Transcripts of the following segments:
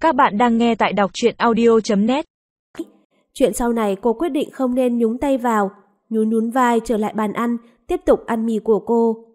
Các bạn đang nghe tại đọc truyện audio.net. Chuyện sau này cô quyết định không nên nhúng tay vào, nhún nhún vai trở lại bàn ăn, tiếp tục ăn mì của cô.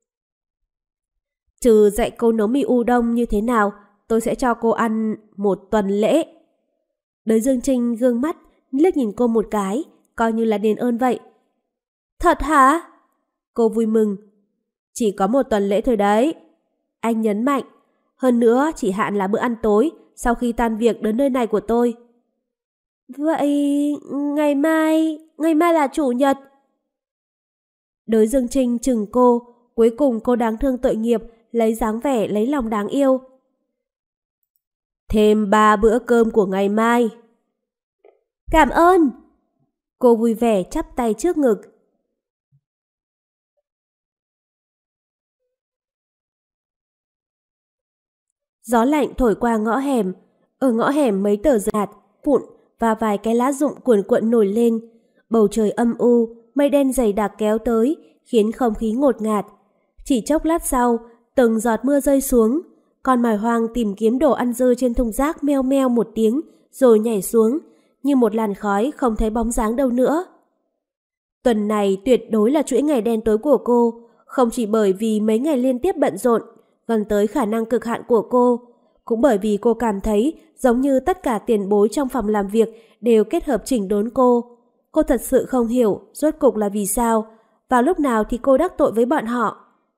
Trừ dạy cô nấu mì udon như thế nào, tôi sẽ cho cô ăn 1 tuần lễ. Đới Dương Trinh gương mắt, liếc nhìn cô một cái, coi như là đền ơn vậy. Thật hả? Cô vui mừng. Chỉ có 1 tuần lễ thôi đấy. Anh nhấn mạnh. Hơn nữa chỉ hạn là bữa ăn tối sau khi tan việc đến nơi này của tôi. Vậy ngày mai là chủ nhật. Đới Dương Trinh chừng cô, cuối cùng cô đáng thương tội nghiệp lấy dáng vẻ lấy lòng đáng yêu. Thêm 3 bữa cơm của ngày mai. Cảm ơn. Cô vui vẻ chắp tay trước ngực. Gió lạnh thổi qua ngõ hẻm. Ở ngõ hẻm mấy tờ giấy vụn và vài cái lá rụng cuồn cuộn nổi lên. Bầu trời âm u, mây đen dày đặc kéo tới, khiến không khí ngột ngạt. Chỉ chốc lát sau, từng giọt mưa rơi xuống. Con mèo hoang tìm kiếm đồ ăn dư trên thùng rác meo meo một tiếng, rồi nhảy xuống, như một làn khói không thấy bóng dáng đâu nữa. Tuần này tuyệt đối là chuỗi ngày đen tối của cô, không chỉ bởi vì mấy ngày liên tiếp bận rộn, gần tới khả năng cực hạn của cô, cũng bởi vì cô cảm thấy giống như tất cả tiền bối trong phòng làm việc đều kết hợp chỉnh đốn cô. Cô thật sự không hiểu rốt cục là vì sao, vào lúc nào thì cô đắc tội với bọn họ.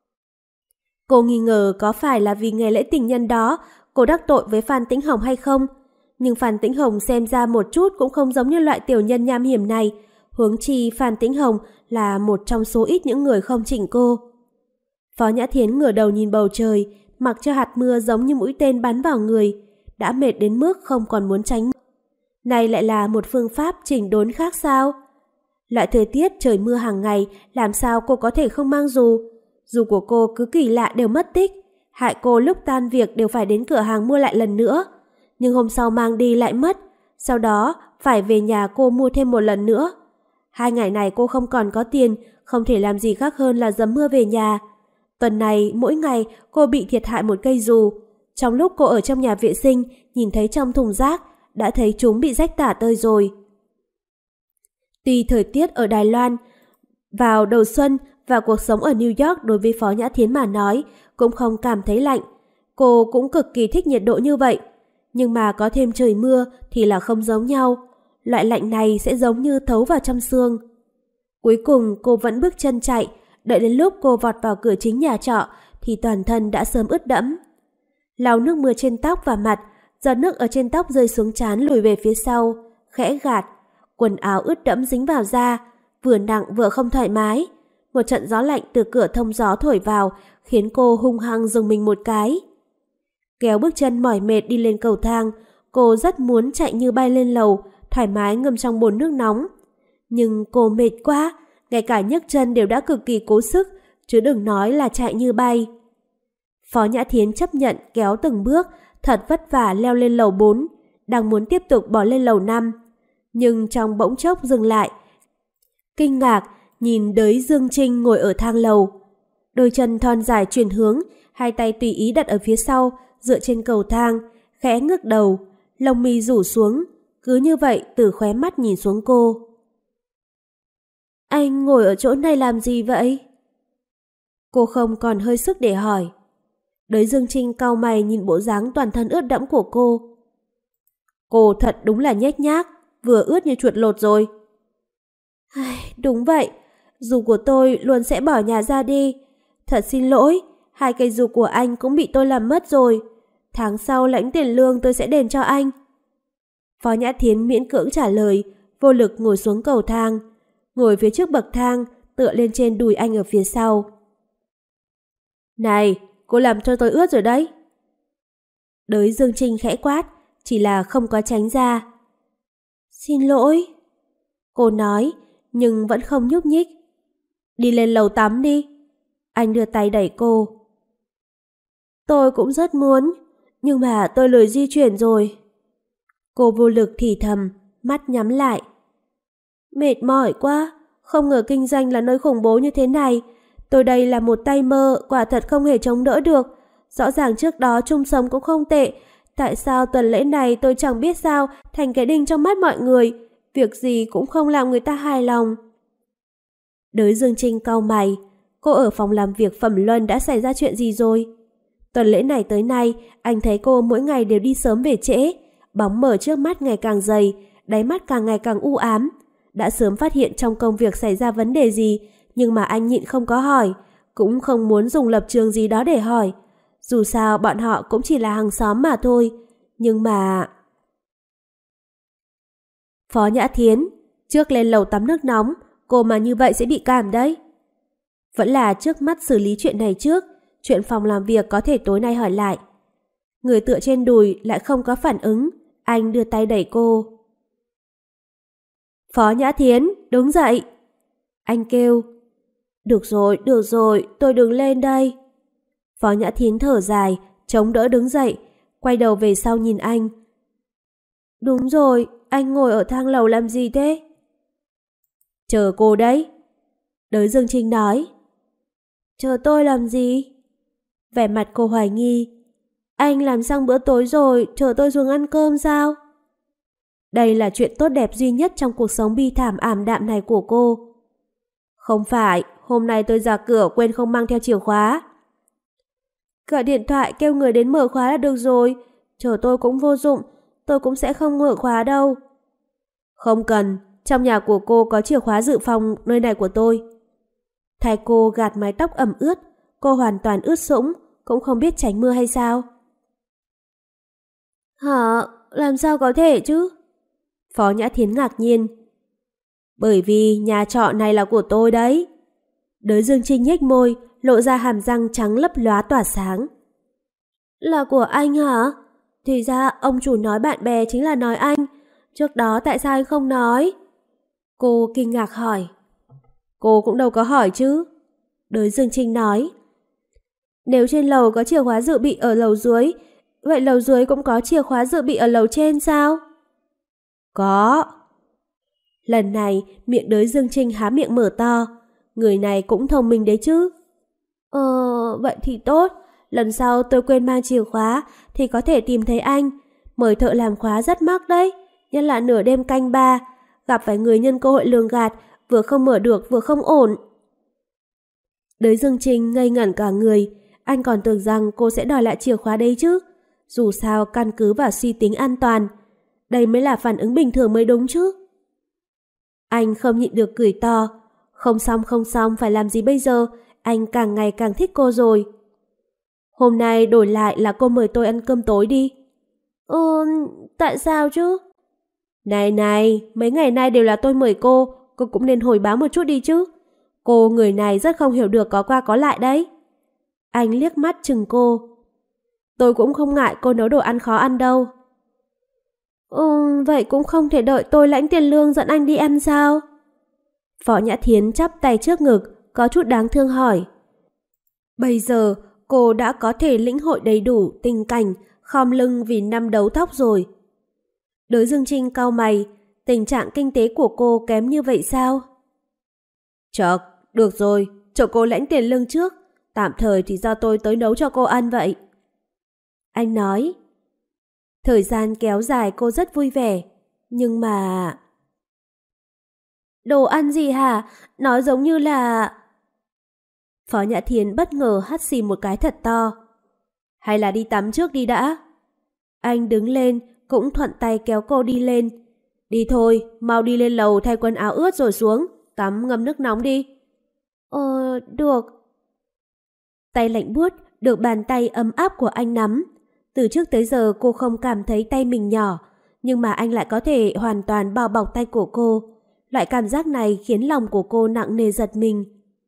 Cô nghi ngờ có phải là vì ngày lễ tình nhân đó cô đắc tội với Phan Tĩnh Hồng hay không, nhưng Phan Tĩnh Hồng xem ra một chút cũng không giống như loại tiểu nhân nham hiểm này, huống chi Phan Tĩnh Hồng là một trong số ít những người không chỉnh cô. Phó Nhã Thiến ngửa đầu nhìn bầu trời, mặc cho hạt mưa giống như mũi tên bắn vào người, đã mệt đến mức không còn muốn tránh. Này lại là một phương pháp chỉnh đốn khác sao? Loại thời tiết trời mưa hàng ngày làm sao cô có thể không mang dù? Dù của cô cứ kỳ lạ đều mất tích, hại cô lúc tan việc đều phải đến cửa hàng mua lại lần nữa. Nhưng hôm sau mang đi lại mất, sau đó phải về nhà cô mua thêm một lần nữa. 2 ngày này cô không còn có tiền, không thể làm gì khác hơn là dầm mưa về nhà. Tuần này mỗi ngày cô bị thiệt hại một cây dù. Trong lúc cô ở trong nhà vệ sinh, nhìn thấy trong thùng rác, đã thấy chúng bị rách tả tơi rồi. Tuy thời tiết ở Đài Loan vào đầu xuân và cuộc sống ở New York đối với Phó Nhã Thiến mà nói cũng không cảm thấy lạnh. Cô cũng cực kỳ thích nhiệt độ như vậy. Nhưng mà có thêm trời mưa thì là không giống nhau. Loại lạnh này sẽ giống như thấu vào trong xương. Cuối cùng cô vẫn bước chân chạy. Đợi đến lúc cô vọt vào cửa chính nhà trọ thì toàn thân đã sớm ướt đẫm. Lau nước mưa trên tóc và mặt, giọt nước ở trên tóc rơi xuống trán lùi về phía sau, khẽ gạt. Quần áo ướt đẫm dính vào da, vừa nặng vừa không thoải mái. Một trận gió lạnh từ cửa thông gió thổi vào khiến cô hung hăng dừng mình một cái. Kéo bước chân mỏi mệt đi lên cầu thang, cô rất muốn chạy như bay lên lầu, thoải mái ngâm trong bồn nước nóng. Nhưng cô mệt quá, ngay cả nhấc chân đều đã cực kỳ cố sức, chứ đừng nói là chạy như bay. Phó Nhã Thiến chấp nhận kéo từng bước, thật vất vả leo lên lầu 4, đang muốn tiếp tục bỏ lên lầu 5. Nhưng trong bỗng chốc dừng lại. Kinh ngạc, nhìn Đới Dương Trinh ngồi ở thang lầu. Đôi chân thon dài chuyển hướng, hai tay tùy ý đặt ở phía sau, dựa trên cầu thang, khẽ ngước đầu, lông mi rủ xuống, cứ như vậy từ khóe mắt nhìn xuống cô. Anh ngồi ở chỗ này làm gì vậy? Cô không còn hơi sức để hỏi. Đới Dương Trinh cau mày nhìn bộ dáng toàn thân ướt đẫm của cô. Cô thật đúng là nhếch nhác, vừa ướt như chuột lột rồi. Đúng vậy, dù của tôi luôn sẽ bỏ nhà ra đi. Thật xin lỗi, 2 cây dù của anh cũng bị tôi làm mất rồi. Tháng sau lãnh tiền lương tôi sẽ đền cho anh. Phó Nhã Thiến miễn cưỡng trả lời, vô lực ngồi xuống cầu thang. Ngồi phía trước bậc thang, tựa lên trên đùi anh ở phía sau. Này, cô làm cho tôi ướt rồi đấy. Đới Dương Trinh khẽ quát, chỉ là không có tránh ra. Xin lỗi. Cô nói, nhưng vẫn không nhúc nhích. Đi lên lầu tắm đi. Anh đưa tay đẩy cô. Tôi cũng rất muốn, nhưng mà tôi lười di chuyển rồi. Cô vô lực thì thầm, mắt nhắm lại. Mệt mỏi quá, không ngờ kinh doanh là nơi khủng bố như thế này. Tôi đây là một tay mơ, quả thật không hề chống đỡ được. Rõ ràng trước đó chung sống cũng không tệ, Tại sao tuần lễ này tôi chẳng biết sao thành cái đinh trong mắt mọi người, việc gì cũng không làm người ta hài lòng. Đới Dương Trinh cau mày, cô ở phòng làm việc Phẩm Luân đã xảy ra chuyện gì rồi? Tuần lễ này tới nay, anh thấy cô mỗi ngày đều đi sớm về trễ, bóng mờ trước mắt ngày càng dày, đáy mắt càng ngày càng u ám. Đã sớm phát hiện trong công việc xảy ra vấn đề gì, nhưng mà anh nhịn không có hỏi, cũng không muốn dùng lập trường gì đó để hỏi. Dù sao bọn họ cũng chỉ là hàng xóm mà thôi. Nhưng mà... Phó Nhã Thiến, trước lên lầu tắm nước nóng, cô mà như vậy sẽ bị cảm đấy. Vẫn là trước mắt xử lý chuyện này trước, chuyện phòng làm việc có thể tối nay hỏi lại. Người tựa trên đùi lại không có phản ứng, anh đưa tay đẩy cô. Phó Nhã Thiến, đứng dậy. Anh kêu. Được rồi, tôi đứng lên đây. Phó Nhã Thiến thở dài, chống đỡ đứng dậy, quay đầu về sau nhìn anh. Đúng rồi, anh ngồi ở thang lầu làm gì thế? Chờ cô đấy. Đới Dương Trinh nói. Chờ tôi làm gì? Vẻ mặt cô hoài nghi. Anh làm xong bữa tối rồi, chờ tôi xuống ăn cơm sao? Đây là chuyện tốt đẹp duy nhất trong cuộc sống bi thảm ảm đạm này của cô. Không phải, hôm nay tôi ra cửa quên không mang theo chìa khóa. Gọi điện thoại kêu người đến mở khóa là được rồi. Chờ tôi cũng vô dụng, tôi cũng sẽ không mở khóa đâu. Không cần, trong nhà của cô có chìa khóa dự phòng nơi này của tôi. Thay cô gạt mái tóc ẩm ướt, cô hoàn toàn ướt sũng, cũng không biết tránh mưa hay sao. Hả? Làm sao có thể chứ? Phó Nhã Thiến ngạc nhiên. Bởi vì nhà trọ này là của tôi đấy. Đới Dương Trinh nhếch môi, lộ ra hàm răng trắng lấp lóa tỏa sáng. Là của anh hả? Thì ra ông chủ nói bạn bè chính là nói anh. Trước đó tại sao anh không nói? Cô kinh ngạc hỏi. Cô cũng đâu có hỏi chứ. Đới Dương Trinh nói. Nếu trên lầu có chìa khóa dự bị ở lầu dưới, vậy lầu dưới cũng có chìa khóa dự bị ở lầu trên sao? Có. Lần này miệng Đới Dương Trinh há miệng mở to. Người này cũng thông minh đấy chứ. Vậy thì tốt. Lần sau tôi quên mang chìa khóa thì có thể tìm thấy anh. Mời thợ làm khóa rất mắc đấy. Nhất là nửa đêm canh 3. Gặp phải người nhân cơ hội lường gạt, vừa không mở được vừa không ổn. Đới Dương Trinh ngây ngẩn cả người. Anh còn tưởng rằng cô sẽ đòi lại chìa khóa đấy chứ. Dù sao căn cứ vào suy tính an toàn. Đây mới là phản ứng bình thường mới đúng chứ. Anh không nhịn được cười to. Không xong, phải làm gì bây giờ? Anh càng ngày càng thích cô rồi. Hôm nay đổi lại là cô mời tôi ăn cơm tối đi. Tại sao chứ? Này, mấy ngày nay đều là tôi mời cô cũng nên hồi báo một chút đi chứ. Cô người này rất không hiểu được có qua có lại đấy. Anh liếc mắt chừng cô. Tôi cũng không ngại cô nấu đồ ăn khó ăn đâu. Vậy cũng không thể đợi tôi lãnh tiền lương dẫn anh đi ăn sao? Phó Nhã Thiến chắp tay trước ngực, có chút đáng thương hỏi. Bây giờ cô đã có thể lĩnh hội đầy đủ tình cảnh khom lưng vì năm đấu tóc rồi. Đới Dương Trinh cau mày, tình trạng kinh tế của cô kém như vậy sao? Chợt, được rồi, cho cô lãnh tiền lương trước, tạm thời thì do tôi tới nấu cho cô ăn vậy. Anh nói. Thời gian kéo dài cô rất vui vẻ, nhưng mà... Đồ ăn gì hả? Nói giống như là... Phó Nhã Thiến bất ngờ hắt xì một cái thật to. Hay là đi tắm trước đi đã? Anh đứng lên, cũng thuận tay kéo cô đi lên. Đi thôi, mau đi lên lầu thay quần áo ướt rồi xuống, tắm ngâm nước nóng đi. Được. Tay lạnh buốt được bàn tay ấm áp của anh nắm. Từ trước tới giờ cô không cảm thấy tay mình nhỏ, nhưng mà anh lại có thể hoàn toàn bao bọc tay của cô. Loại cảm giác này khiến lòng của cô nặng nề giật mình.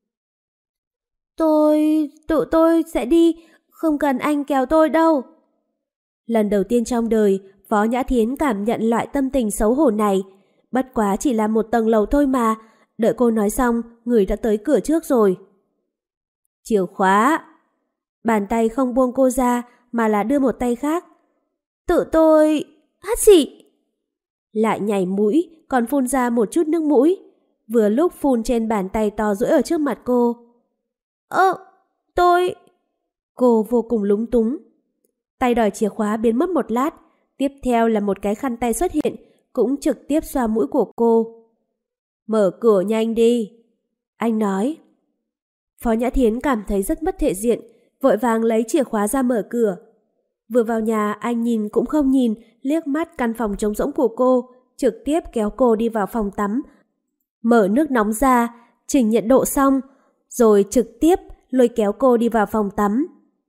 Tự tôi sẽ đi, không cần anh kéo tôi đâu. Lần đầu tiên trong đời, Phó Nhã Thiến cảm nhận loại tâm tình xấu hổ này. Bất quá chỉ là một tầng lầu thôi mà. Đợi cô nói xong, người đã tới cửa trước rồi. Chìa khóa. Bàn tay không buông cô ra, mà là đưa một tay khác. Tự tôi... hắt xị. Lại nhảy mũi, còn phun ra một chút nước mũi. Vừa lúc phun trên bàn tay to duỗi ở trước mặt cô. Tôi... Cô vô cùng lúng túng. Tay đòi chìa khóa biến mất một lát, tiếp theo là một cái khăn tay xuất hiện, cũng trực tiếp xoa mũi của cô. Mở cửa nhanh đi, anh nói. Phó Nhã Thiến cảm thấy rất mất thể diện, vội vàng lấy chìa khóa ra mở cửa. Vừa vào nhà, anh nhìn cũng không nhìn, liếc mắt căn phòng trống rỗng của cô, trực tiếp kéo cô đi vào phòng tắm, mở nước nóng ra, chỉnh nhiệt độ xong, rồi trực tiếp lôi kéo cô đi vào phòng tắm.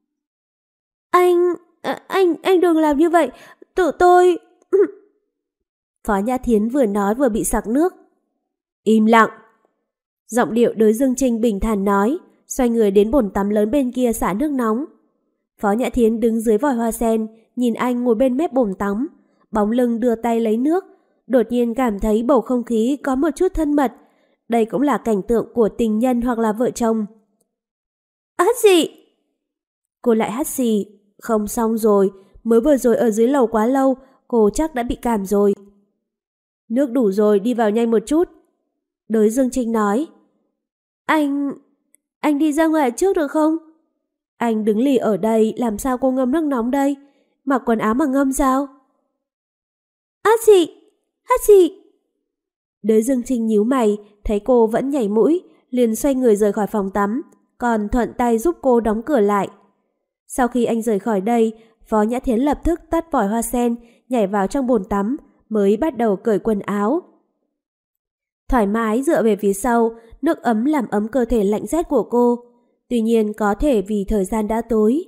Anh đừng làm như vậy, tự tôi... Phó Nhã Thiến vừa nói vừa bị sặc nước. Im lặng. Giọng điệu Đới Dương Trinh bình thản nói, xoay người đến bồn tắm lớn bên kia xả nước nóng. Phó Nhã Thiến đứng dưới vòi hoa sen, nhìn anh ngồi bên mép bồn tắm, bóng lưng đưa tay lấy nước, đột nhiên cảm thấy bầu không khí có một chút thân mật. Đây cũng là cảnh tượng của tình nhân hoặc là vợ chồng. Hát xì! Cô lại hát xì. Không xong rồi, mới vừa rồi ở dưới lầu quá lâu, cô chắc đã bị cảm rồi. Nước đủ rồi, đi vào nhanh một chút. Đới Dương Trinh nói. Anh đi ra ngoài trước được không? Anh đứng lì ở đây, làm sao cô ngâm nước nóng đây? Mặc quần áo mà ngâm sao? Hát xì! Đới Dương Trinh nhíu mày, thấy cô vẫn nhảy mũi, liền xoay người rời khỏi phòng tắm, còn thuận tay giúp cô đóng cửa lại. Sau khi anh rời khỏi đây, Phó Nhã Thiến lập tức tắt vòi hoa sen, nhảy vào trong bồn tắm, mới bắt đầu cởi quần áo. Thoải mái dựa về phía sau, nước ấm làm ấm cơ thể lạnh rét của cô. Tuy nhiên có thể vì thời gian đã tối.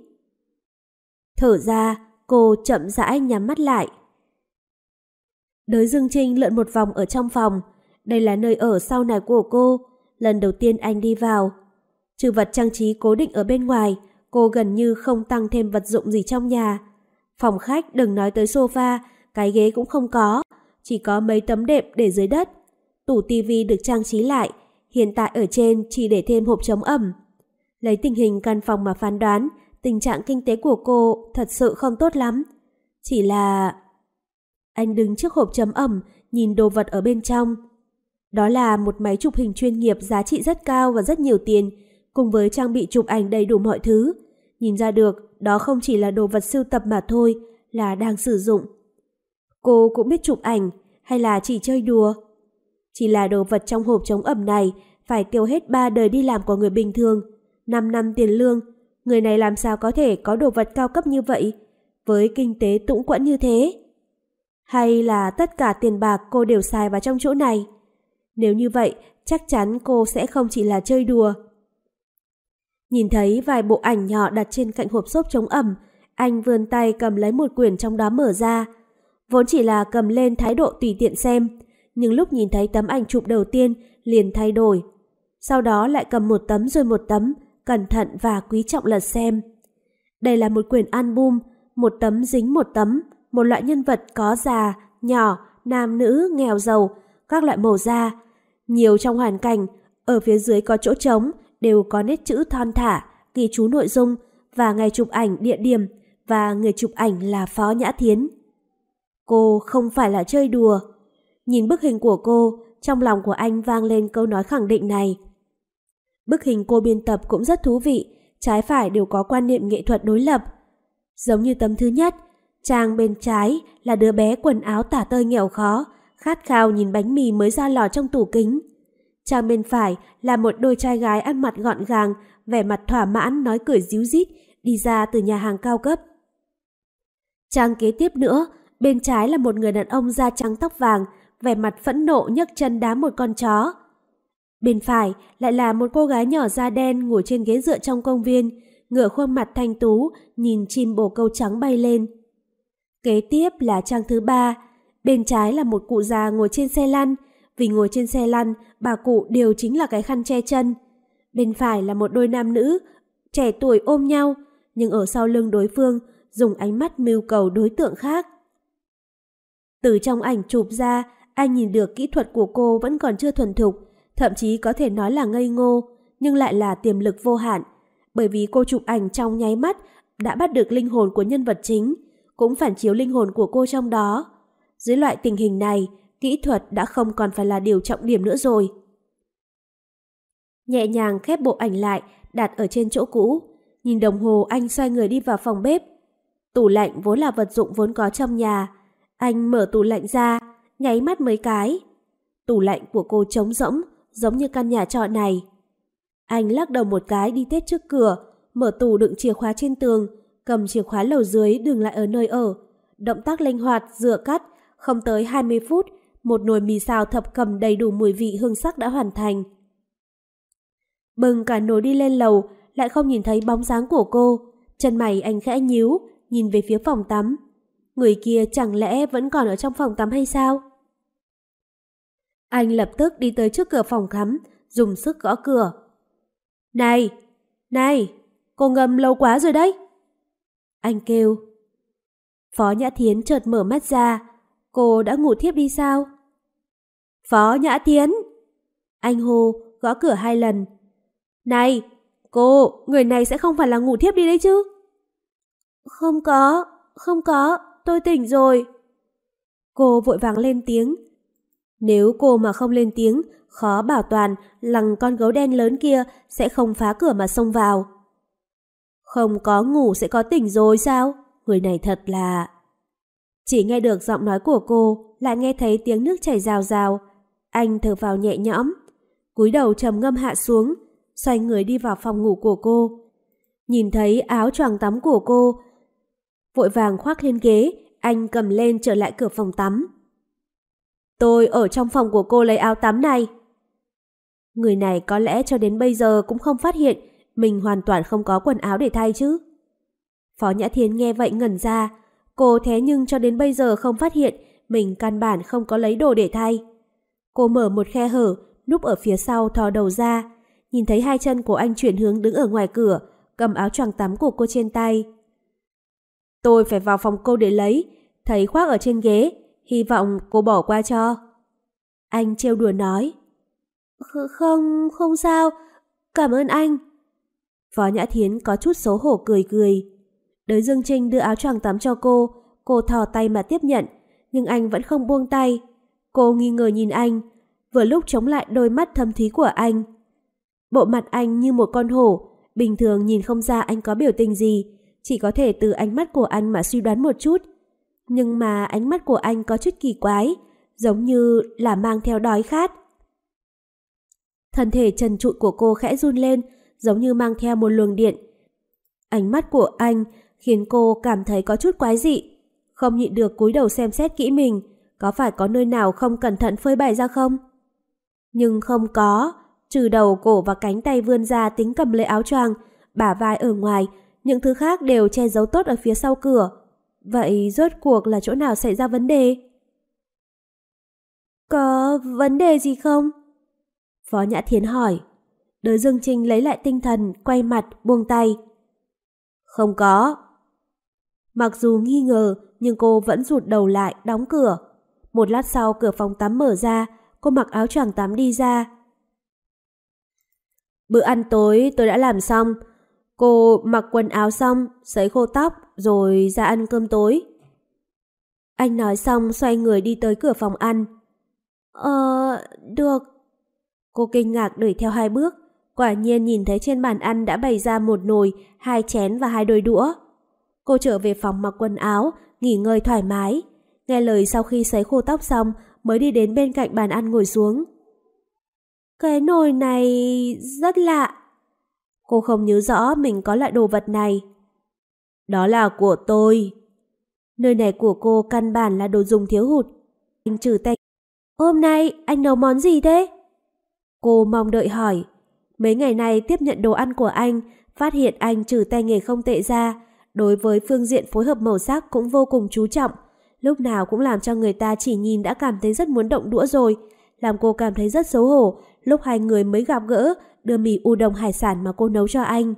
Thở ra, cô chậm rãi nhắm mắt lại. Đới Dương Trinh lượn một vòng ở trong phòng. Đây là nơi ở sau này của cô. Lần đầu tiên anh đi vào. Trừ vật trang trí cố định ở bên ngoài, cô gần như không tăng thêm vật dụng gì trong nhà. Phòng khách đừng nói tới sofa, cái ghế cũng không có. Chỉ có mấy tấm đệm để dưới đất. Tủ tivi được trang trí lại, hiện tại ở trên chỉ để thêm hộp chống ẩm. Lấy tình hình căn phòng mà phán đoán, tình trạng kinh tế của cô thật sự không tốt lắm. Chỉ là... Anh đứng trước hộp chấm ẩm, nhìn đồ vật ở bên trong. Đó là một máy chụp hình chuyên nghiệp giá trị rất cao và rất nhiều tiền, cùng với trang bị chụp ảnh đầy đủ mọi thứ. Nhìn ra được, đó không chỉ là đồ vật sưu tập mà thôi, là đang sử dụng. Cô cũng biết chụp ảnh, hay là chỉ chơi đùa? Chỉ là đồ vật trong hộp chống ẩm này phải tiêu hết 3 đời đi làm của người bình thường, 5 năm tiền lương. Người này làm sao có thể có đồ vật cao cấp như vậy, với kinh tế tũng quẫn như thế? Hay là tất cả tiền bạc cô đều xài vào trong chỗ này? Nếu như vậy, chắc chắn cô sẽ không chỉ là chơi đùa. Nhìn thấy vài bộ ảnh nhỏ đặt trên cạnh hộp xốp chống ẩm, anh vươn tay cầm lấy một quyển trong đó mở ra. Vốn chỉ là cầm lên thái độ tùy tiện xem, nhưng lúc nhìn thấy tấm ảnh chụp đầu tiên liền thay đổi. Sau đó lại cầm một tấm rồi một tấm, cẩn thận và quý trọng lật xem. Đây là một quyển album, một tấm dính một tấm, một loại nhân vật có già, nhỏ, nam nữ, nghèo giàu, các loại màu da. Nhiều trong hoàn cảnh, ở phía dưới có chỗ trống, đều có nét chữ thon thả, ghi chú nội dung và ngày chụp ảnh, địa điểm, và người chụp ảnh là Phó Nhã Thiến. Cô không phải là chơi đùa. Nhìn bức hình của cô, trong lòng của anh vang lên câu nói khẳng định này. Bức hình cô biên tập cũng rất thú vị, trái phải đều có quan niệm nghệ thuật đối lập. Giống như tấm thứ nhất, trang bên trái là đứa bé quần áo tả tơi nghèo khó, khát khao nhìn bánh mì mới ra lò trong tủ kính. Trang bên phải là một đôi trai gái ăn mặc gọn gàng, vẻ mặt thỏa mãn nói cười ríu rít, đi ra từ nhà hàng cao cấp. Trang kế tiếp nữa, bên trái là một người đàn ông da trắng tóc vàng, vẻ mặt phẫn nộ nhấc chân đá một con chó. Bên phải lại là một cô gái nhỏ da đen ngồi trên ghế dựa trong công viên, ngửa khuôn mặt thanh tú, nhìn chim bồ câu trắng bay lên. Kế tiếp là trang thứ ba, bên trái là một cụ già ngồi trên xe lăn, vì ngồi trên xe lăn, bà cụ đều chính là cái khăn che chân. Bên phải là một đôi nam nữ, trẻ tuổi ôm nhau, nhưng ở sau lưng đối phương, dùng ánh mắt mưu cầu đối tượng khác. Từ trong ảnh chụp ra, anh nhìn được kỹ thuật của cô vẫn còn chưa thuần thục, thậm chí có thể nói là ngây ngô, nhưng lại là tiềm lực vô hạn, bởi vì cô chụp ảnh trong nháy mắt đã bắt được linh hồn của nhân vật chính, cũng phản chiếu linh hồn của cô trong đó. Dưới loại tình hình này, kỹ thuật đã không còn phải là điều trọng điểm nữa rồi. Nhẹ nhàng khép bộ ảnh lại, đặt ở trên chỗ cũ. Nhìn đồng hồ, anh xoay người đi vào phòng bếp. Tủ lạnh vốn là vật dụng vốn có trong nhà. Anh mở tủ lạnh ra, nháy mắt mấy cái. Tủ lạnh của cô trống rỗng, giống như căn nhà trọ này. Anh lắc đầu một cái đi tết trước cửa, mở tủ đựng chìa khóa trên tường, cầm chìa khóa lầu dưới đừng lại ở nơi ở. Động tác linh hoạt, rửa cắt, không tới 20 phút, một nồi mì xào thập cẩm đầy đủ mùi vị hương sắc đã hoàn thành. Bưng cả nồi đi lên lầu, lại không nhìn thấy bóng dáng của cô. Chân mày anh khẽ nhíu, nhìn về phía phòng tắm. Người kia chẳng lẽ vẫn còn ở trong phòng tắm hay sao? Anh lập tức đi tới trước cửa phòng tắm, dùng sức gõ cửa. Này, này, cô ngâm lâu quá rồi đấy. Anh kêu. Phó Nhã Thiến chợt mở mắt ra. Cô đã ngủ thiếp đi sao? Phó Nhã Thiến! Anh hô, gõ cửa 2 lần. Này, cô, người này sẽ không phải là ngủ thiếp đi đấy chứ? Không có, tôi tỉnh rồi. Cô vội vàng lên tiếng. Nếu cô mà không lên tiếng, khó bảo toàn rằng con gấu đen lớn kia sẽ không phá cửa mà xông vào. Không có ngủ sẽ có tỉnh rồi sao? Người này thật là... Chỉ nghe được giọng nói của cô, lại nghe thấy tiếng nước chảy rào rào. Anh thở vào nhẹ nhõm, cúi đầu trầm ngâm hạ xuống, xoay người đi vào phòng ngủ của cô. Nhìn thấy áo choàng tắm của cô, vội vàng khoác lên ghế, anh cầm lên trở lại cửa phòng tắm. Tôi ở trong phòng của cô lấy áo tắm này. Người này có lẽ cho đến bây giờ cũng không phát hiện mình hoàn toàn không có quần áo để thay chứ. Phó Nhã Thiến nghe vậy ngẩn ra, cô thế nhưng cho đến bây giờ không phát hiện mình căn bản không có lấy đồ để thay. Cô mở một khe hở, núp ở phía sau thò đầu ra, nhìn thấy 2 chân của anh chuyển hướng đứng ở ngoài cửa, cầm áo choàng tắm của cô trên tay. Tôi phải vào phòng cô để lấy, thấy khoác ở trên ghế, hy vọng cô bỏ qua cho. Anh trêu đùa nói. Không sao, cảm ơn anh. Phó Nhã Thiến có chút xấu hổ cười cười. Đới Dương Trinh đưa áo choàng tắm cho cô thò tay mà tiếp nhận, nhưng anh vẫn không buông tay. Cô nghi ngờ nhìn anh, vừa lúc chống lại đôi mắt thâm thúy của anh. Bộ mặt anh như một con hổ, bình thường nhìn không ra anh có biểu tình gì, chỉ có thể từ ánh mắt của anh mà suy đoán một chút. Nhưng mà ánh mắt của anh có chút kỳ quái, giống như là mang theo đói khát. Thân thể trần trụi của cô khẽ run lên, giống như mang theo một luồng điện. Ánh mắt của anh khiến cô cảm thấy có chút quái dị, không nhịn được cúi đầu xem xét kỹ mình, có phải có nơi nào không cẩn thận phơi bày ra không? Nhưng không có, trừ đầu, cổ và cánh tay vươn ra tính cầm lấy áo choàng, bả vai ở ngoài, những thứ khác đều che giấu tốt ở phía sau cửa. Vậy rốt cuộc là chỗ nào xảy ra vấn đề? Có vấn đề gì không? Phó Nhã Thiến hỏi. Đới Dương Trinh lấy lại tinh thần, quay mặt, buông tay. Không có. Mặc dù nghi ngờ, nhưng cô vẫn rụt đầu lại, đóng cửa. Một lát sau cửa phòng tắm mở ra, cô mặc áo choàng tắm đi ra. Bữa ăn tối tôi đã làm xong. Cô mặc quần áo xong, sấy khô tóc, rồi ra ăn cơm tối. Anh nói xong xoay người đi tới cửa phòng ăn. Được. Cô kinh ngạc đuổi theo 2 bước, quả nhiên nhìn thấy trên bàn ăn đã bày ra một nồi, 2 chén và 2 đôi đũa. Cô trở về phòng mặc quần áo, nghỉ ngơi thoải mái. Nghe lời sau khi sấy khô tóc xong mới đi đến bên cạnh bàn ăn ngồi xuống. Cái nồi này rất lạ. Cô không nhớ rõ mình có loại đồ vật này. Đó là của tôi. Nơi này của cô căn bản là đồ dùng thiếu hụt. Anh trừ tay. Hôm nay anh nấu món gì thế? Cô mong đợi hỏi. Mấy ngày nay tiếp nhận đồ ăn của anh, phát hiện anh trừ tay nghề không tệ ra, đối với phương diện phối hợp màu sắc cũng vô cùng chú trọng, lúc nào cũng làm cho người ta chỉ nhìn đã cảm thấy rất muốn động đũa rồi, làm cô cảm thấy rất xấu hổ lúc 2 người mới gặp gỡ đưa mì udon hải sản mà cô nấu cho anh.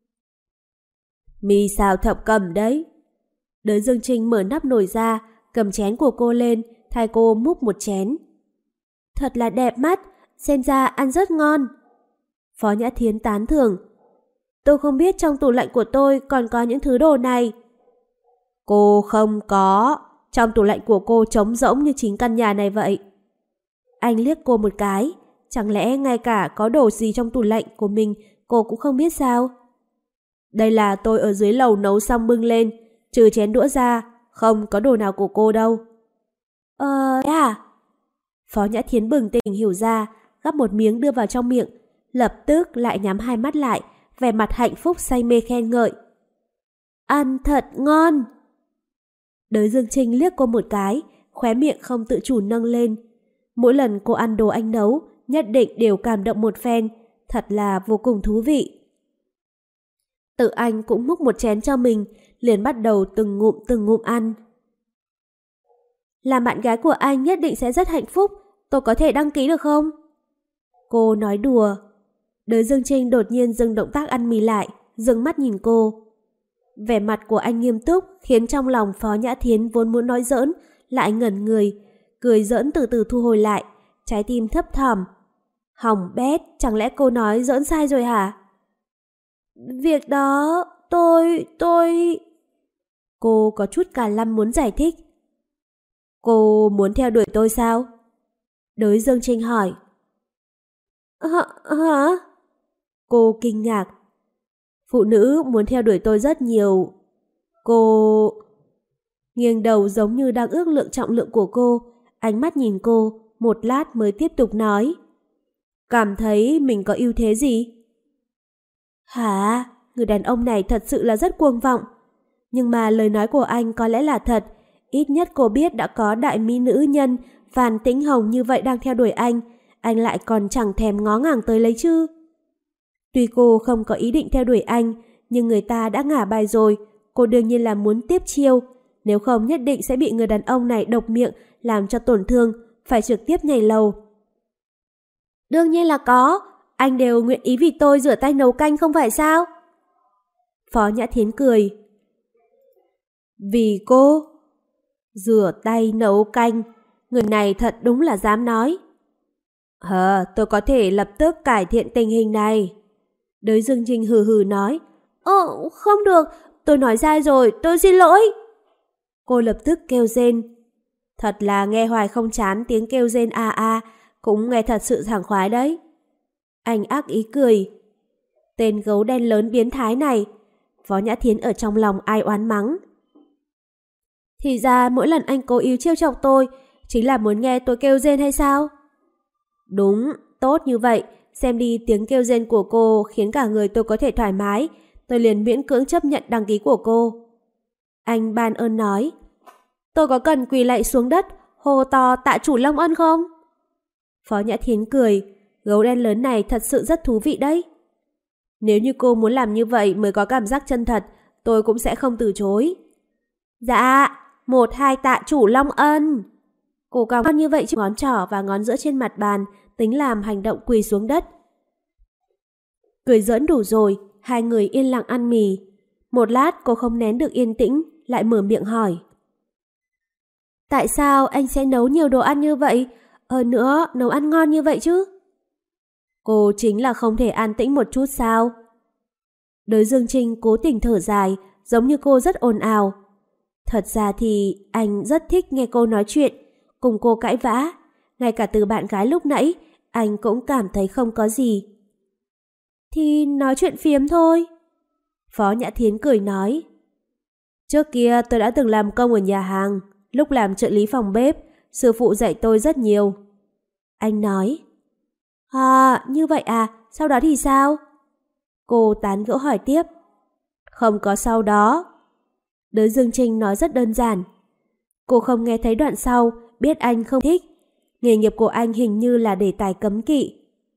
Mì xào thập cẩm đấy. Đới Dương Trinh mở nắp nồi ra, cầm chén của cô lên, thay cô múc một chén. Thật là đẹp mắt, xem ra ăn rất ngon. Phó Nhã Thiến tán thưởng. Tôi không biết trong tủ lạnh của tôi còn có những thứ đồ này. Cô không có, trong tủ lạnh của cô trống rỗng như chính căn nhà này vậy. Anh liếc cô một cái, chẳng lẽ ngay cả có đồ gì trong tủ lạnh của mình cô cũng không biết sao? Đây là tôi ở dưới lầu nấu xong bưng lên, Trừ chén đũa ra, không có đồ nào của cô đâu. Thế à? Phó Nhã Thiến bừng tỉnh hiểu ra, gắp một miếng đưa vào trong miệng, lập tức lại nhắm hai mắt lại, vẻ mặt hạnh phúc say mê khen ngợi. Ăn thật ngon! Đới Dương Trinh liếc cô một cái, khóe miệng không tự chủ nâng lên. Mỗi lần cô ăn đồ anh nấu, nhất định đều cảm động một phen, thật là vô cùng thú vị. Tự anh cũng múc một chén cho mình, liền bắt đầu từng ngụm ăn. Làm bạn gái của anh nhất định sẽ rất hạnh phúc, tôi có thể đăng ký được không? Cô nói đùa. Đới Dương Trinh đột nhiên dừng động tác ăn mì lại, dừng mắt nhìn cô. Vẻ mặt của anh nghiêm túc khiến trong lòng Phó Nhã Thiến vốn muốn nói giỡn, lại ngẩn người, cười giỡn từ từ thu hồi lại, trái tim thấp thỏm. Hỏng bét, chẳng lẽ cô nói giỡn sai rồi hả? Việc đó, tôi... Cô có chút cà lăm muốn giải thích. Cô muốn theo đuổi tôi sao? Đới Dương Trinh hỏi. Hả? Cô kinh ngạc. Phụ nữ muốn theo đuổi tôi rất nhiều. Cô... Nghiêng đầu giống như đang ước lượng trọng lượng của cô, ánh mắt nhìn cô, một lát mới tiếp tục nói. Cảm thấy mình có ưu thế gì? Hả? Người đàn ông này thật sự là rất cuồng vọng. Nhưng mà lời nói của anh có lẽ là thật. Ít nhất cô biết đã có đại mỹ nữ nhân Phan Tĩnh Hồng như vậy đang theo đuổi anh lại còn chẳng thèm ngó ngàng tới lấy chứ. Tuy cô không có ý định theo đuổi anh, nhưng người ta đã ngả bài rồi, cô đương nhiên là muốn tiếp chiêu. Nếu không nhất định sẽ bị người đàn ông này độc miệng làm cho tổn thương, phải trực tiếp nhảy lầu. Đương nhiên là có, anh đều nguyện ý vì tôi rửa tay nấu canh không phải sao? Phó Nhã Thiến cười. Vì cô? Rửa tay nấu canh, người này thật đúng là dám nói. Tôi có thể lập tức cải thiện tình hình này. Đới Dương Trinh hừ hừ nói. Không được, tôi nói sai rồi, tôi xin lỗi. Cô lập tức kêu rên. Thật là nghe hoài không chán tiếng kêu rên cũng nghe thật sự sảng khoái đấy. Anh ác ý cười. Tên gấu đen lớn biến thái này. Phó Nhã Thiến ở trong lòng ai oán mắng. Thì ra mỗi lần anh cố ý trêu chọc tôi chính là muốn nghe tôi kêu rên hay sao? Đúng, tốt như vậy. Xem đi, tiếng kêu rên của cô khiến cả người tôi có thể thoải mái. Tôi liền miễn cưỡng chấp nhận đăng ký của cô. Anh ban ơn nói. Tôi có cần quỳ lạy xuống đất hô to tạ chủ Long Ân không? Phó Nhã Thiến cười. Gấu đen lớn này thật sự rất thú vị đấy. Nếu như cô muốn làm như vậy mới có cảm giác chân thật, tôi cũng sẽ không từ chối. Dạ, 1, 2 tạ chủ Long Ân. Cô cao như vậy chứ, ngón trỏ và ngón giữa trên mặt bàn tính làm hành động quỳ xuống đất. Cười giỡn đủ rồi, hai người yên lặng ăn mì. Một lát cô không nén được yên tĩnh, lại mở miệng hỏi. Tại sao anh sẽ nấu nhiều đồ ăn như vậy? Hơn nữa, nấu ăn ngon như vậy chứ? Cô chính là không thể an tĩnh một chút sao? Đới Dương Trinh cố tình thở dài, giống như cô rất ồn ào. Thật ra thì anh rất thích nghe cô nói chuyện, cùng cô cãi vã. Ngay cả từ bạn gái lúc nãy, anh cũng cảm thấy không có gì. Thì nói chuyện phiếm thôi. Phó Nhã Thiến cười nói. Trước kia tôi đã từng làm công ở nhà hàng, lúc làm trợ lý phòng bếp, sư phụ dạy tôi rất nhiều. Anh nói. Như vậy à, sau đó thì sao? Cô tán gẫu hỏi tiếp. Không có sau đó. Đới Dương Trinh nói rất đơn giản. Cô không nghe thấy đoạn sau, biết anh không thích. Nghề nghiệp của anh hình như là đề tài cấm kỵ.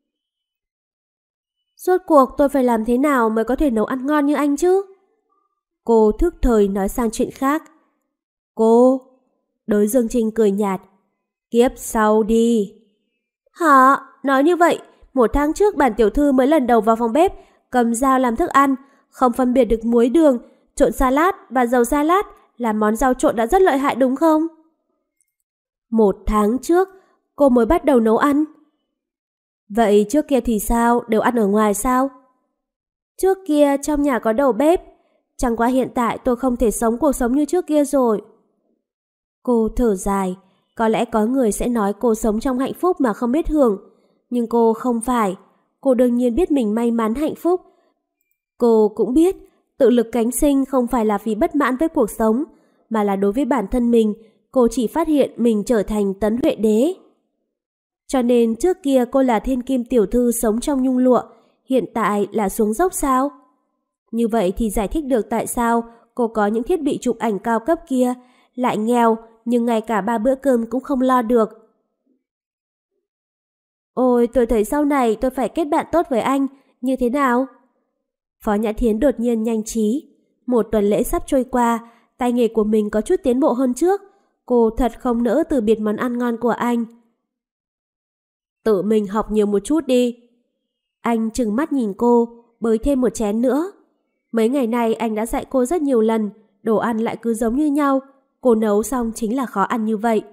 Rốt cuộc tôi phải làm thế nào mới có thể nấu ăn ngon như anh chứ? Cô thức thời nói sang chuyện khác. Cô... Đới Dương Trinh cười nhạt. Kiếp sau đi. Hả? Nói như vậy, 1 tháng trước bản tiểu thư mới lần đầu vào phòng bếp, cầm dao làm thức ăn, không phân biệt được muối đường, trộn salad và dầu salad, làm món rau trộn đã rất lợi hại đúng không? 1 tháng trước, cô mới bắt đầu nấu ăn. Vậy trước kia thì sao? Đều ăn ở ngoài sao? Trước kia trong nhà có đầu bếp, chẳng qua hiện tại tôi không thể sống cuộc sống như trước kia rồi. Cô thở dài, có lẽ có người sẽ nói cô sống trong hạnh phúc mà không biết hưởng, nhưng cô không phải. Cô đương nhiên biết mình may mắn hạnh phúc. Cô cũng biết Tự lực cánh sinh không phải là vì bất mãn với cuộc sống, mà là đối với bản thân mình, cô chỉ phát hiện mình trở thành Tấn Huệ Đế. Cho nên trước kia cô là thiên kim tiểu thư sống trong nhung lụa, hiện tại là xuống dốc sao? Như vậy thì giải thích được tại sao cô có những thiết bị chụp ảnh cao cấp kia, lại nghèo nhưng ngay cả 3 bữa cơm cũng không lo được. Ôi, tôi thấy sau này tôi phải kết bạn tốt với anh, như thế nào? Phó Nhã Thiến đột nhiên nhanh trí. Một tuần lễ sắp trôi qua, tay nghề của mình có chút tiến bộ hơn trước. Cô thật không nỡ từ biệt món ăn ngon của anh. Tự mình học nhiều một chút đi. Anh trừng mắt nhìn cô, bới thêm một chén nữa. Mấy ngày nay anh đã dạy cô rất nhiều lần, đồ ăn lại cứ giống như nhau. Cô nấu xong chính là khó ăn như vậy.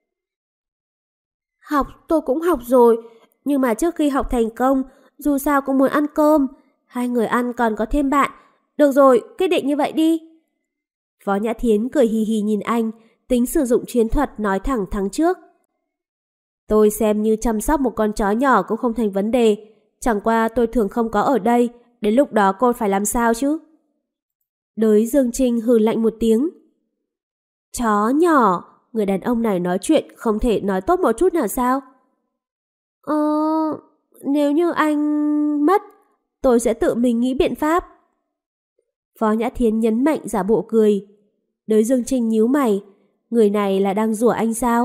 Học tôi cũng học rồi, nhưng mà trước khi học thành công, dù sao cũng muốn ăn cơm. 2 người ăn còn có thêm bạn. Được rồi, quyết định như vậy đi. Phó Nhã Thiến cười hì hì nhìn anh, tính sử dụng chiến thuật nói thẳng thắn trước. Tôi xem như chăm sóc một con chó nhỏ cũng không thành vấn đề. Chẳng qua tôi thường không có ở đây, đến lúc đó cô phải làm sao chứ? Đới Dương Trinh hừ lạnh một tiếng. Chó nhỏ, người đàn ông này nói chuyện không thể nói tốt một chút nào sao? Nếu như anh mất, tôi sẽ tự mình nghĩ biện pháp. Phó Nhã Thiến nhấn mạnh giả bộ cười. Đới Dương Trinh nhíu mày, người này là đang rủa anh sao?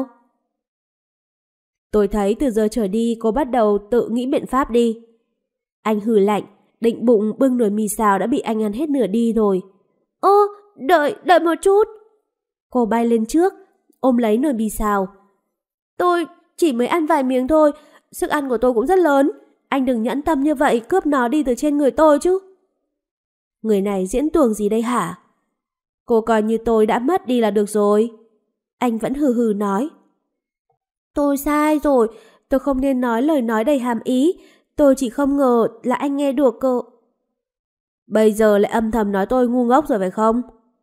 Tôi thấy từ giờ trở đi cô bắt đầu tự nghĩ biện pháp đi. Anh hừ lạnh, định bụng bưng nồi mì xào đã bị anh ăn hết nửa đi rồi. Đợi một chút. Cô bay lên trước, ôm lấy nồi mì xào. Tôi chỉ mới ăn vài miếng thôi, sức ăn của tôi cũng rất lớn. Anh đừng nhẫn tâm như vậy cướp nó đi từ trên người tôi chứ. Người này diễn tuồng gì đây hả? Cô coi như tôi đã mất đi là được rồi. Anh vẫn hừ hừ nói. Tôi sai rồi, tôi không nên nói lời nói đầy hàm ý. Tôi chỉ không ngờ là anh nghe được cơ. Bây giờ lại âm thầm nói tôi ngu ngốc rồi phải không?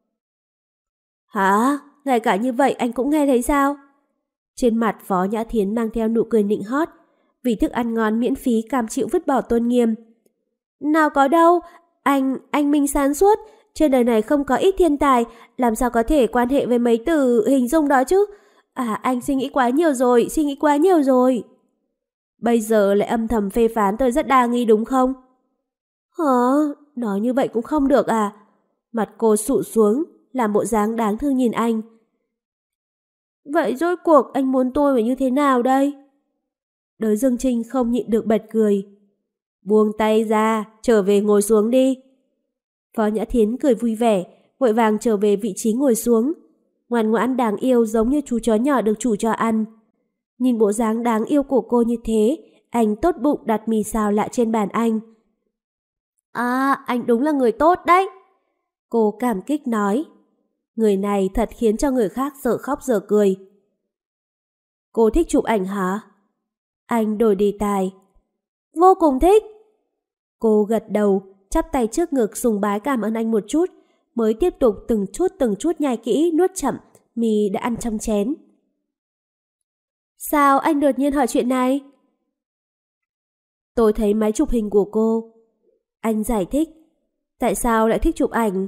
Hả? Ngay cả như vậy anh cũng nghe thấy sao? Trên mặt Phó Nhã Thiến mang theo nụ cười nịnh hót. Vì thức ăn ngon miễn phí cam chịu vứt bỏ tôn nghiêm. Nào có đâu, anh minh sáng suốt. Trên đời này không có ít thiên tài, làm sao có thể quan hệ với mấy từ hình dung đó chứ? Anh suy nghĩ quá nhiều rồi. Bây giờ lại âm thầm phê phán tôi rất đa nghi đúng không? Hả? Nói như vậy cũng không được à? Mặt cô sụ xuống, làm bộ dáng đáng thương nhìn anh. Vậy rốt cuộc anh muốn tôi phải như thế nào đây? Đới Dương Trinh không nhịn được bật cười. Buông tay ra, trở về ngồi xuống đi. Phó Nhã Thiến cười vui vẻ, vội vàng trở về vị trí ngồi xuống. Ngoan ngoãn đáng yêu giống như chú chó nhỏ được chủ cho ăn. Nhìn bộ dáng đáng yêu của cô như thế, anh tốt bụng đặt mì xào lại trên bàn anh. Anh đúng là người tốt đấy. Cô cảm kích nói. Người này thật khiến cho người khác dở khóc dở cười. Cô thích chụp ảnh hả? Anh đổi đề tài. Vô cùng thích. Cô gật đầu, chắp tay trước ngực sùng bái cảm ơn anh một chút, mới tiếp tục từng chút nhai kỹ nuốt chậm mì đã ăn trong chén. Sao anh đột nhiên hỏi chuyện này? Tôi thấy máy chụp hình của cô. Anh giải thích. Tại sao lại thích chụp ảnh?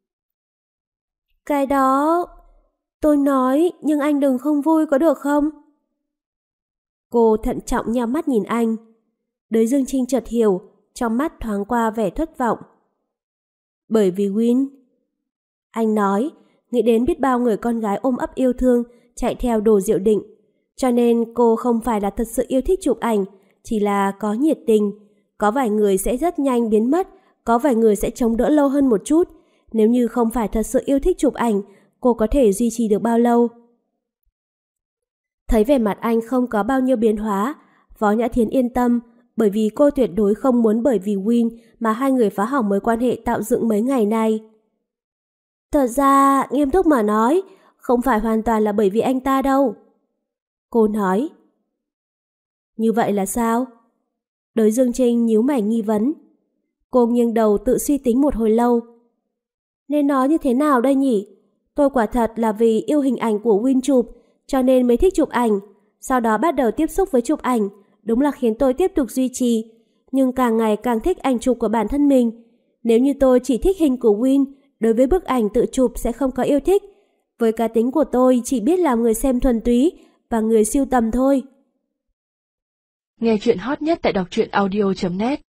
Cái đó... Tôi nói, nhưng anh đừng không vui có được không? Cô thận trọng nhắm mắt nhìn anh. Đới Dương Trinh chợt hiểu, trong mắt thoáng qua vẻ thất vọng. Bởi vì Win. Anh nói, nghĩ đến biết bao người con gái ôm ấp yêu thương, chạy theo Đồ Diệu Định. Cho nên cô không phải là thật sự yêu thích chụp ảnh, chỉ là có nhiệt tình. Có vài người sẽ rất nhanh biến mất, có vài người sẽ chống đỡ lâu hơn một chút. Nếu như không phải thật sự yêu thích chụp ảnh, cô có thể duy trì được bao lâu? Thấy vẻ mặt anh không có bao nhiêu biến hóa, Phó Nhã Thiến yên tâm, bởi vì cô tuyệt đối không muốn bởi vì Win mà hai người phá hỏng mối quan hệ tạo dựng mấy ngày nay. Thật ra, nghiêm túc mà nói, không phải hoàn toàn là bởi vì anh ta đâu. Cô nói. Như vậy là sao? Đới Dương Trinh nhíu mày nghi vấn. Cô nghiêng đầu tự suy tính một hồi lâu. Nên nói như thế nào đây nhỉ? Tôi quả thật là vì yêu hình ảnh của Win chụp, cho nên mới thích chụp ảnh. Sau đó bắt đầu tiếp xúc với chụp ảnh, đúng là khiến tôi tiếp tục duy trì. Nhưng càng ngày càng thích ảnh chụp của bản thân mình. Nếu như tôi chỉ thích hình của Win, đối với bức ảnh tự chụp sẽ không có yêu thích. Với cá tính của tôi chỉ biết làm người xem thuần túy và người sưu tầm thôi. Nghe chuyện hot nhất tại đọc truyện audio.net